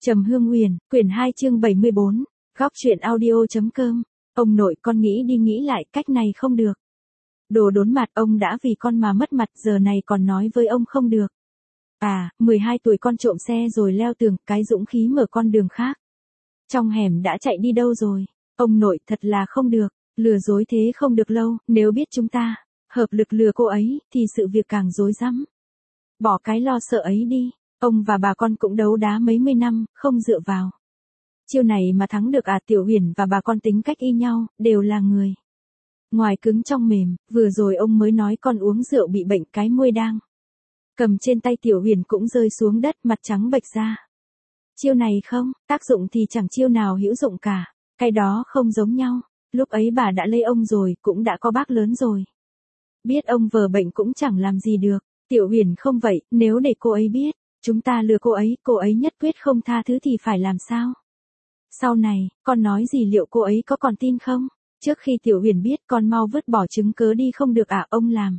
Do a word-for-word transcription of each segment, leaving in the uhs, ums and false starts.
Trầm Hương Huyền, quyển hai chương bảy mươi bốn, góc truyện audio.com. Ông nội con nghĩ đi nghĩ lại, cách này không được. Đồ đốn mặt, ông đã vì con mà mất mặt, giờ này còn nói với ông không được. À, mười hai tuổi con trộm xe rồi leo tường, cái dũng khí mở con đường khác. Trong hẻm đã chạy đi đâu rồi? Ông nội, thật là không được, lừa dối thế không được lâu, nếu biết chúng ta hợp lực lừa cô ấy, thì sự việc càng rối rắm. Bỏ cái lo sợ ấy đi. Ông và bà con cũng đấu đá mấy mươi năm, không dựa vào chiêu này mà thắng được à? Tiểu Huyền và bà con tính cách y nhau, đều là người ngoài cứng trong mềm, vừa rồi ông mới nói con uống rượu bị bệnh, cái môi đang cầm trên tay Tiểu Huyền cũng rơi xuống đất, mặt trắng bệch ra. Chiêu này không, tác dụng thì chẳng chiêu nào hữu dụng cả, cái đó không giống nhau. Lúc ấy bà đã lấy ông rồi, cũng đã có bác lớn rồi. Biết ông vờ bệnh cũng chẳng làm gì được. Tiểu Huyền không vậy, nếu để cô ấy biết chúng ta lừa cô ấy, cô ấy nhất quyết không tha thứ thì phải làm sao? Sau này, con nói gì liệu cô ấy có còn tin không? Trước khi Tiểu Huyền biết, con mau vứt bỏ chứng cớ đi không được à? Ông làm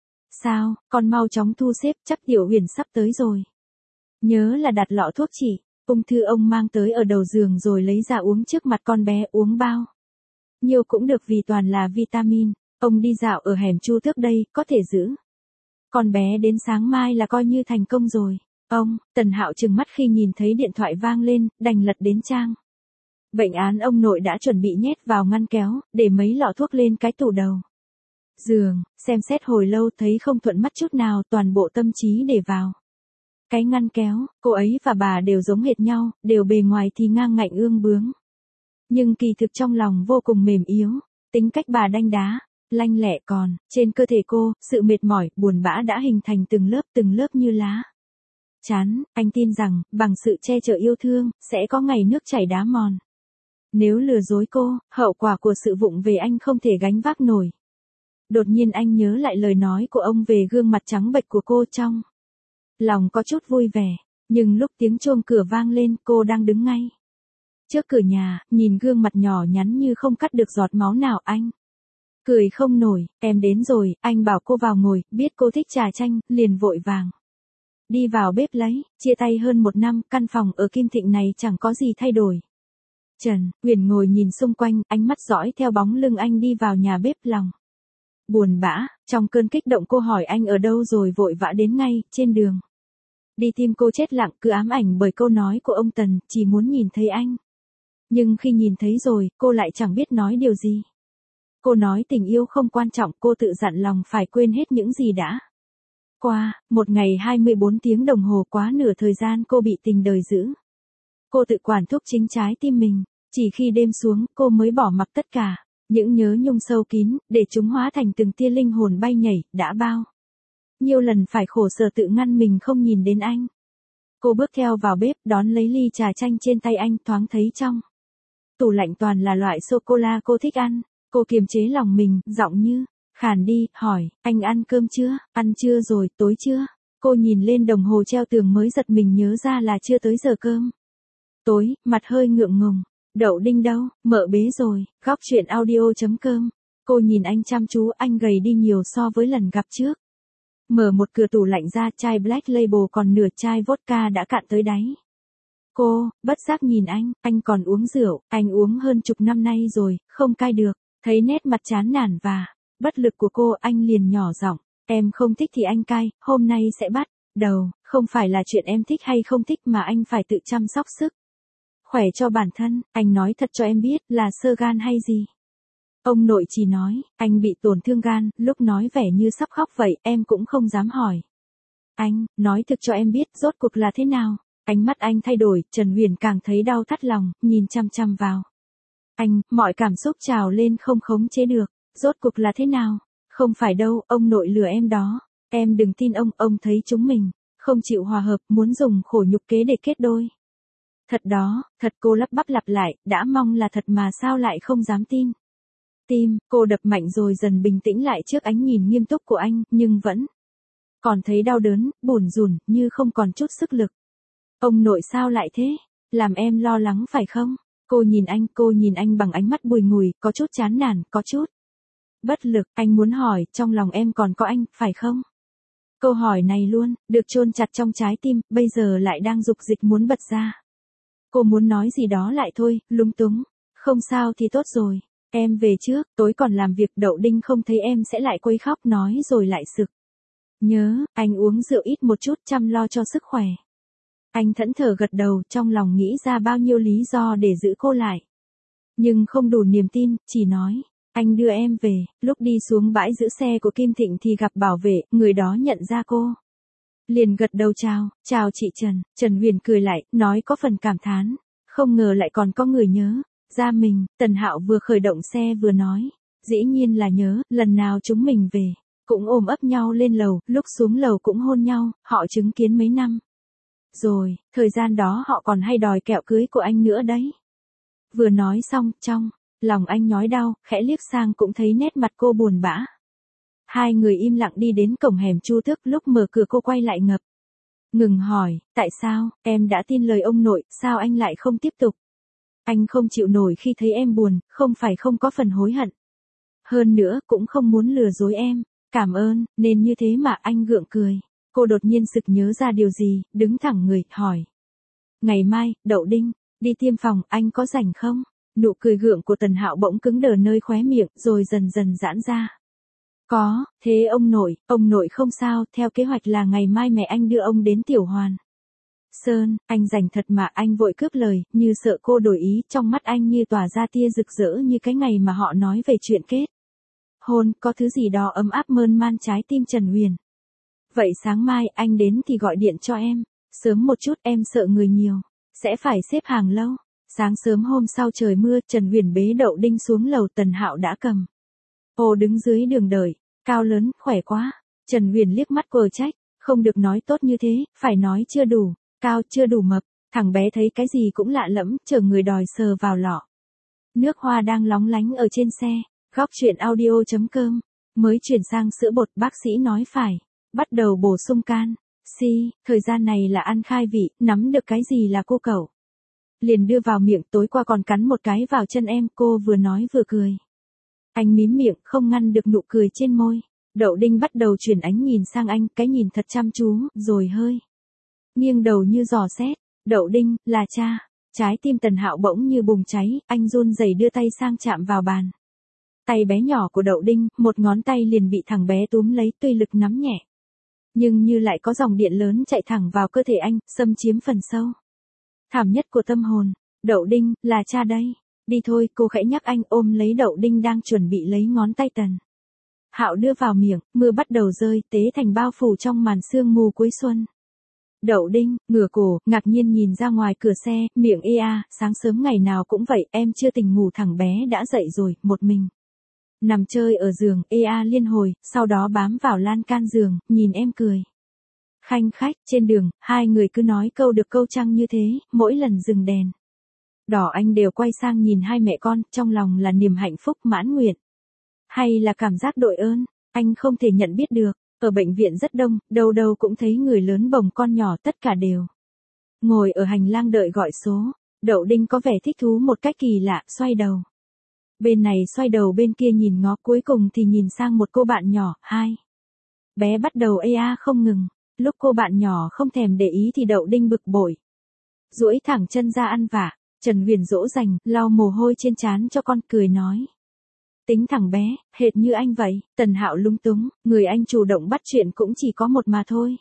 sao? Con mau chóng thu xếp, chắc Tiểu Huyền sắp tới rồi. Nhớ là đặt lọ thuốc trị ung thư ông mang tới ở đầu giường rồi lấy ra uống trước mặt con bé, uống bao nhiều cũng được vì toàn là vitamin. Ông đi dạo ở hẻm Chu Tước đây, có thể giữ con bé đến sáng mai là coi như thành công rồi. Ông, Tần Hạo trừng mắt khi nhìn thấy điện thoại vang lên, đành lật đến trang bệnh án ông nội đã chuẩn bị nhét vào ngăn kéo, để mấy lọ thuốc lên cái tủ đầu giường, xem xét hồi lâu thấy không thuận mắt chút nào, toàn bộ tâm trí để vào cái ngăn kéo. Cô ấy và bà đều giống hệt nhau, đều bề ngoài thì ngang ngạnh ương bướng, nhưng kỳ thực trong lòng vô cùng mềm yếu. Tính cách bà đanh đá, lanh lẹ, còn trên cơ thể cô, sự mệt mỏi, buồn bã đã hình thành từng lớp từng lớp như lá chắn. Anh tin rằng, bằng sự che chở yêu thương, sẽ có ngày nước chảy đá mòn. Nếu lừa dối cô, hậu quả của sự vụng về anh không thể gánh vác nổi. Đột nhiên anh nhớ lại lời nói của ông về gương mặt trắng bệch của cô, trong lòng có chút vui vẻ. Nhưng lúc tiếng chuông cửa vang lên, cô đang đứng ngay trước cửa nhà, nhìn gương mặt nhỏ nhắn như không cắt được giọt máu nào. Anh cười không nổi. Em đến rồi, anh bảo cô vào ngồi, biết cô thích trà chanh, liền vội vàng đi vào bếp lấy. Chia tay hơn một năm, căn phòng ở Kim Thịnh này chẳng có gì thay đổi. Trần Huyền ngồi nhìn xung quanh, ánh mắt dõi theo bóng lưng anh đi vào nhà bếp, lòng buồn bã. Trong cơn kích động cô hỏi anh ở đâu rồi vội vã đến ngay. Trên đường đi tim cô chết lặng, cứ ám ảnh bởi câu nói của ông Tần, chỉ muốn nhìn thấy anh. Nhưng khi nhìn thấy rồi, cô lại chẳng biết nói điều gì. Cô nói tình yêu không quan trọng, cô tự dặn lòng phải quên hết những gì đã qua. Một ngày hai mươi bốn tiếng đồng hồ, quá nửa thời gian cô bị tình đời giữ. Cô tự quản thúc chính trái tim mình. Chỉ khi đêm xuống, cô mới bỏ mặc tất cả những nhớ nhung sâu kín, để chúng hóa thành từng tia linh hồn bay nhảy. Đã bao nhiêu lần phải khổ sở tự ngăn mình không nhìn đến anh. Cô bước theo vào bếp, đón lấy ly trà chanh trên tay anh, thoáng thấy trong tủ lạnh toàn là loại sô-cô-la cô thích ăn. Cô kiềm chế lòng mình, giọng như khàn đi, hỏi, anh ăn cơm chưa? Ăn chưa rồi, tối chưa? Cô nhìn lên đồng hồ treo tường mới giật mình nhớ ra là chưa tới giờ cơm tối, mặt hơi ngượng ngùng. Đậu Đinh đâu? Mợ bế rồi. Góc truyện audio.com. Cô nhìn anh chăm chú, anh gầy đi nhiều so với lần gặp trước. Mở một cửa tủ lạnh ra, chai Black Label còn nửa chai vodka đã cạn tới đáy. Cô, bất giác nhìn anh, anh còn uống rượu, anh uống hơn chục năm nay rồi, không cai được. Thấy nét mặt chán nản và bất lực của cô, anh liền nhỏ giọng, em không thích thì anh cai, hôm nay sẽ bắt đầu, không phải là chuyện em thích hay không thích mà anh phải tự chăm sóc sức khỏe cho bản thân. Anh nói thật cho em biết, là xơ gan hay gì? Ông nội chỉ nói, anh bị tổn thương gan, lúc nói vẻ như sắp khóc vậy, em cũng không dám hỏi. Anh, nói thực cho em biết, rốt cuộc là thế nào? Ánh mắt anh thay đổi, Trần Huyền càng thấy đau thắt lòng, nhìn chăm chăm vào anh, mọi cảm xúc trào lên không khống chế được. Rốt cuộc là thế nào? Không phải đâu, ông nội lừa em đó. Em đừng tin ông, ông thấy chúng mình không chịu hòa hợp, muốn dùng khổ nhục kế để kết đôi. Thật đó, thật. Cô lắp bắp lặp lại, đã mong là thật mà sao lại không dám tin. Tim cô đập mạnh rồi dần bình tĩnh lại trước ánh nhìn nghiêm túc của anh, nhưng vẫn còn thấy đau đớn, bủn rủn, như không còn chút sức lực. Ông nội sao lại thế? Làm em lo lắng phải không? Cô nhìn anh, cô nhìn anh bằng ánh mắt bùi ngùi, có chút chán nản, có chút bất lực. Anh muốn hỏi, trong lòng em còn có anh, phải không? Câu hỏi này luôn được chôn chặt trong trái tim, bây giờ lại đang dục dịch muốn bật ra. Cô muốn nói gì đó lại thôi, lúng túng. Không sao thì tốt rồi. Em về trước, tối còn làm việc, Đậu Đinh không thấy em sẽ lại quấy khóc nói rồi lại sực. Nhớ, anh uống rượu ít một chút chăm lo cho sức khỏe. Anh thẫn thờ gật đầu, trong lòng nghĩ ra bao nhiêu lý do để giữ cô lại. Nhưng không đủ niềm tin, chỉ nói, anh đưa em về. Lúc đi xuống bãi giữ xe của Kim Thịnh thì gặp bảo vệ, người đó nhận ra cô. Liền gật đầu chào, chào chị Trần. Trần Huyền cười lại, nói có phần cảm thán. Không ngờ lại còn có người nhớ ra mình. Tần Hạo vừa khởi động xe vừa nói, dĩ nhiên là nhớ, lần nào chúng mình về, cũng ôm ấp nhau lên lầu, lúc xuống lầu cũng hôn nhau, họ chứng kiến mấy năm. Rồi, thời gian đó họ còn hay đòi kẹo cưới của anh nữa đấy. Vừa nói xong, trong lòng anh nhói đau, khẽ liếc sang cũng thấy nét mặt cô buồn bã. Hai người im lặng đi đến cổng hẻm Chu Tước, lúc mở cửa cô quay lại ngập ngừng hỏi, tại sao, em đã tin lời ông nội, sao anh lại không tiếp tục? Anh không chịu nổi khi thấy em buồn, không phải không có phần hối hận. Hơn nữa, cũng không muốn lừa dối em. Cảm ơn, nên như thế mà anh gượng cười. Cô đột nhiên sực nhớ ra điều gì, đứng thẳng người, hỏi. Ngày mai, Đậu Đinh, đi tiêm phòng, anh có rảnh không? Nụ cười gượng của Tần Hạo bỗng cứng đờ nơi khóe miệng, rồi dần dần giãn ra. Có, thế ông nội, ông nội không sao, theo kế hoạch là ngày mai mẹ anh đưa ông đến Tiểu Hoàn Sơn, anh rảnh thật mà, anh vội cướp lời, như sợ cô đổi ý, trong mắt anh như tỏa ra tia rực rỡ như cái ngày mà họ nói về chuyện kết hôn, có thứ gì đó ấm áp mơn man trái tim Trần Huyền. Vậy sáng mai anh đến thì gọi điện cho em, sớm một chút, em sợ người nhiều, sẽ phải xếp hàng lâu. Sáng sớm hôm sau trời mưa, Trần Huyền bế Đậu Đinh xuống lầu, Tần Hạo đã cầm ô đứng dưới đường đợi, cao lớn, khỏe quá. Trần Huyền liếc mắt quờ trách, không được nói tốt như thế, phải nói chưa đủ cao, chưa đủ mập. Thằng bé thấy cái gì cũng lạ lẫm, chờ người đòi sờ vào lọ nước hoa đang lóng lánh ở trên xe. Góc truyện audio chấm com mới chuyển sang sữa bột, bác sĩ nói phải bắt đầu bổ sung can si, thời gian này là ăn khai vị, nắm được cái gì là cô cậu liền đưa vào miệng, tối qua còn cắn một cái vào chân em. Cô vừa nói vừa cười. Anh mím miệng, không ngăn được nụ cười trên môi. Đậu Đinh bắt đầu chuyển ánh nhìn sang anh, cái nhìn thật chăm chú, rồi hơi nghiêng đầu như dò xét. Đậu Đinh, là cha. Trái tim Tần Hạo bỗng như bùng cháy, anh run rẩy đưa tay sang chạm vào bàn tay bé nhỏ của Đậu Đinh, một ngón tay liền bị thằng bé túm lấy, tuy lực nắm nhẹ, nhưng như lại có dòng điện lớn chạy thẳng vào cơ thể anh, xâm chiếm phần sâu thẳm nhất của tâm hồn. Đậu Đinh, là cha đây. Đi thôi, cô khẽ nhắc anh, ôm lấy Đậu Đinh đang chuẩn bị lấy ngón tay Tần Hạo đưa vào miệng. Mưa bắt đầu rơi, tế thành bao phủ trong màn sương mù cuối xuân. Đậu Đinh, ngửa cổ, ngạc nhiên nhìn ra ngoài cửa xe, miệng ê a, sáng sớm ngày nào cũng vậy, em chưa tỉnh ngủ. Thằng bé đã dậy rồi, một mình nằm chơi ở giường, ê a liên hồi, sau đó bám vào lan can giường, nhìn em cười khanh khách. Trên đường, hai người cứ nói câu được câu trăng như thế, mỗi lần dừng đèn đỏ anh đều quay sang nhìn hai mẹ con, trong lòng là niềm hạnh phúc mãn nguyện, hay là cảm giác đội ơn, anh không thể nhận biết được. Ở bệnh viện rất đông, đâu đâu cũng thấy người lớn bồng con nhỏ, tất cả đều ngồi ở hành lang đợi gọi số. Đậu Đinh có vẻ thích thú một cách kỳ lạ, xoay đầu bên này xoay đầu bên kia nhìn ngó, cuối cùng thì nhìn sang một cô bạn nhỏ. Hai bé bắt đầu ê a không ngừng. Lúc cô bạn nhỏ không thèm để ý thì Đậu Đinh bực bội duỗi thẳng chân ra ăn vạ. Trần Huyền dỗ dành, lau mồ hôi trên trán cho con, cười nói, tính thằng bé, hệt như anh vậy. Tần Hạo lung túng, người anh chủ động bắt chuyện cũng chỉ có một mà thôi.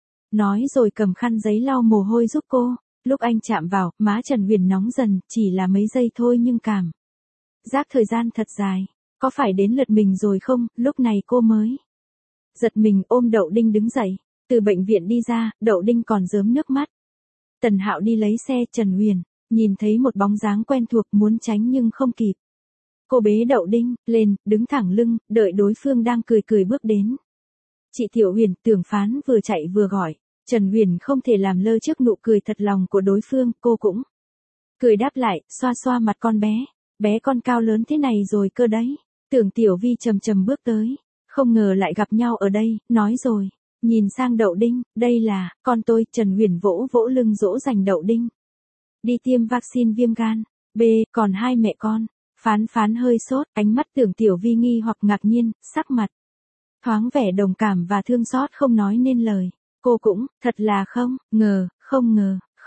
Nói rồi cầm khăn giấy lau mồ hôi giúp cô. Lúc anh chạm vào, má Trần Huyền nóng dần, chỉ là mấy giây thôi nhưng cảm giác thời gian thật dài. Có phải đến lượt mình rồi không? Lúc này cô mới giật mình, ôm Đậu Đinh đứng dậy. Từ bệnh viện đi ra, Đậu Đinh còn rớm nước mắt. Tần Hạo đi lấy xe, Trần Huyền nhìn thấy một bóng dáng quen thuộc, muốn tránh nhưng không kịp. Cô bế Đậu Đinh lên, đứng thẳng lưng, đợi đối phương đang cười cười bước đến. Chị Tiểu Huyền, Tưởng Phán vừa chạy vừa gọi. Trần Huyền không thể làm lơ trước nụ cười thật lòng của đối phương, cô cũng cười đáp lại, xoa xoa mặt con bé. Bé con cao lớn thế này rồi cơ đấy. Tưởng Tiểu Vi chầm chầm bước tới. Không ngờ lại gặp nhau ở đây, nói rồi. Nhìn sang Đậu Đinh, đây là con tôi. Trần Huyền vỗ vỗ lưng dỗ dành Đậu Đinh đi tiêm vaccine viêm gan B, còn hai mẹ con. Phán Phán hơi sốt, ánh mắt Tưởng Tiểu Vi nghi hoặc ngạc nhiên, sắc mặt thoáng vẻ đồng cảm và thương xót không nói nên lời. Cô cũng, thật là không ngờ, không ngờ, không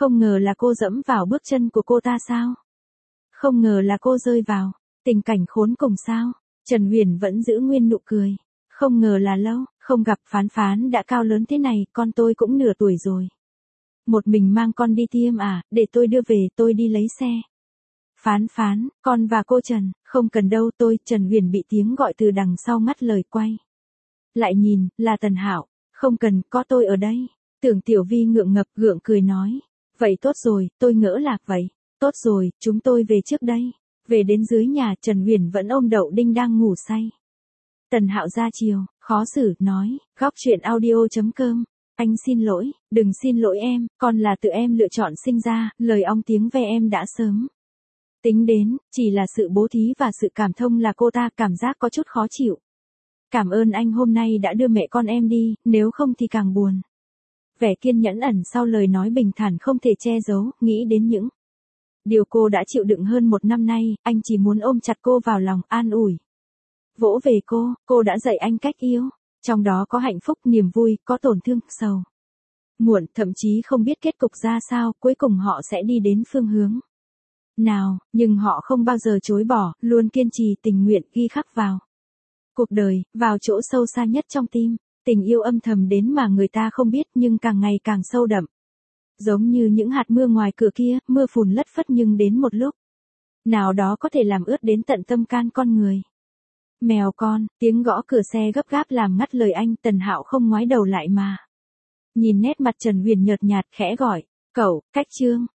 Không ngờ là cô dẫm vào bước chân của cô ta sao? Không ngờ là cô rơi vào tình cảnh khốn cùng sao? Trần Huyền vẫn giữ nguyên nụ cười. Không ngờ là lâu, không gặp Phán Phán đã cao lớn thế này, con tôi cũng nửa tuổi rồi. Một mình mang con đi tiêm à, để tôi đưa về, tôi đi lấy xe. Phán Phán, con và cô Trần, không cần đâu tôi, Trần Huyền bị tiếng gọi từ đằng sau ngắt lời quay. Lại nhìn, là Tần Hạo, không cần, có tôi ở đây. Tưởng Tiểu Vi ngượng ngập gượng cười nói. Vậy tốt rồi, tôi ngỡ lạc vậy. Tốt rồi, chúng tôi về trước đây. Về đến dưới nhà, Trần Huyền vẫn ôm Đậu Đinh đang ngủ say. Tần Hạo ra chiều, khó xử, nói, góc truyện audio chấm com. Anh xin lỗi, đừng xin lỗi em, con là tự em lựa chọn sinh ra, lời ong tiếng ve em đã sớm tính đến, chỉ là sự bố thí và sự cảm thông là cô ta cảm giác có chút khó chịu. Cảm ơn anh hôm nay đã đưa mẹ con em đi, nếu không thì càng buồn. Vẻ kiên nhẫn ẩn sau lời nói bình thản không thể che giấu, nghĩ đến những điều cô đã chịu đựng hơn một năm nay, anh chỉ muốn ôm chặt cô vào lòng, an ủi. Vỗ về cô, cô đã dạy anh cách yêu. Trong đó có hạnh phúc, niềm vui, có tổn thương, sầu muộn, thậm chí không biết kết cục ra sao, cuối cùng họ sẽ đi đến phương hướng nào, nhưng họ không bao giờ chối bỏ, luôn kiên trì tình nguyện ghi khắc vào cuộc đời, vào chỗ sâu xa nhất trong tim. Tình yêu âm thầm đến mà người ta không biết nhưng càng ngày càng sâu đậm. Giống như những hạt mưa ngoài cửa kia, mưa phùn lất phất nhưng đến một lúc nào đó có thể làm ướt đến tận tâm can con người. Mèo con, tiếng gõ cửa xe gấp gáp làm ngắt lời anh, Tần Hạo không ngoái đầu lại mà nhìn nét mặt Trần Huyền nhợt nhạt khẽ gọi, cậu, cách Trương.